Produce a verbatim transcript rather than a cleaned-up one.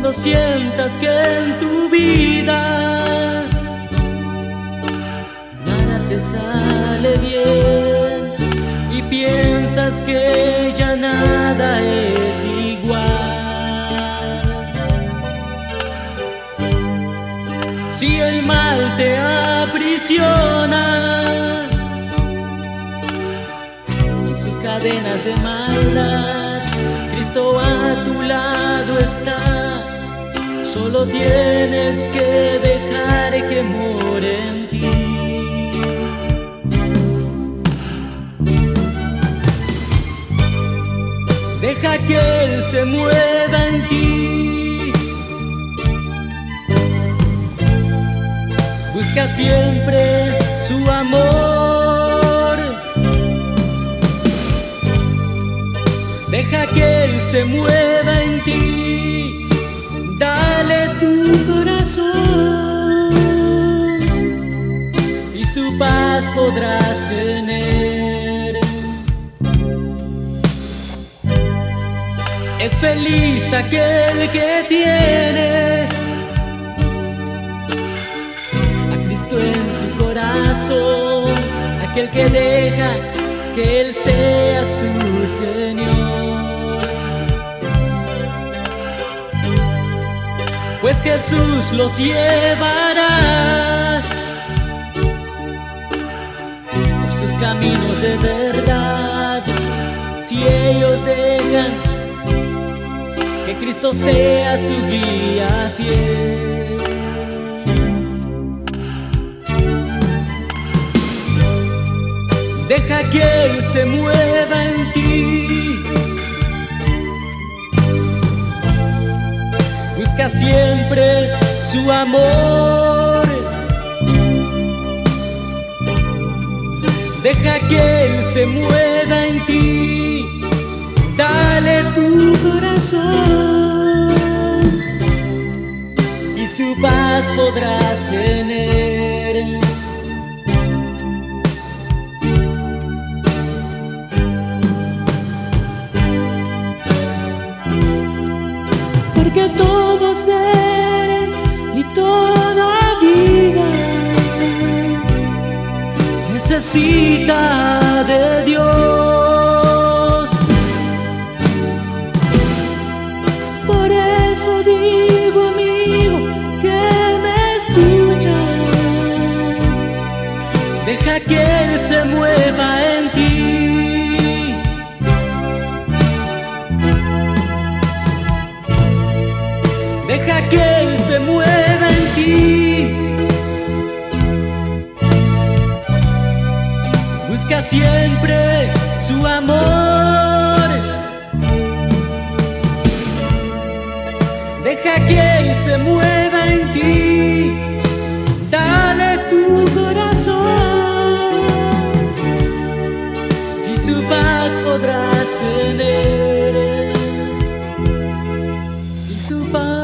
Cuando sientas que en tu vida nada te sale bien y piensas que ya nada es igual. Si el mal te aprisiona en sus cadenas de maldad, Cristo a tu lado está. Solo tienes que dejar que more en ti. Deja que Él se mueva en ti. Busca siempre su amor. Deja que Él se mueva en ti. Dale tu corazón y su paz podrás tener. Es feliz aquel que tiene a Cristo en su corazón, aquel que deja que Él sea su Señor. Pues Jesús los llevará por sus caminos de verdad, si ellos dejan que Cristo sea su guía fiel. Deja que Él se mueva en ti. Busca siempre su amor. Deja que Él se mueva en ti. Dale tu corazón y su paz podrás tener. Porque todo ser y toda vida necesita de Dios. Por eso digo, amigo, que me escuchas, deja que Él se mueva en ti. Deja que Él se mueva en ti. Busca siempre su amor. Deja que Él se mueva en ti. Dale tu corazón y su paz podrás tener. Y su paz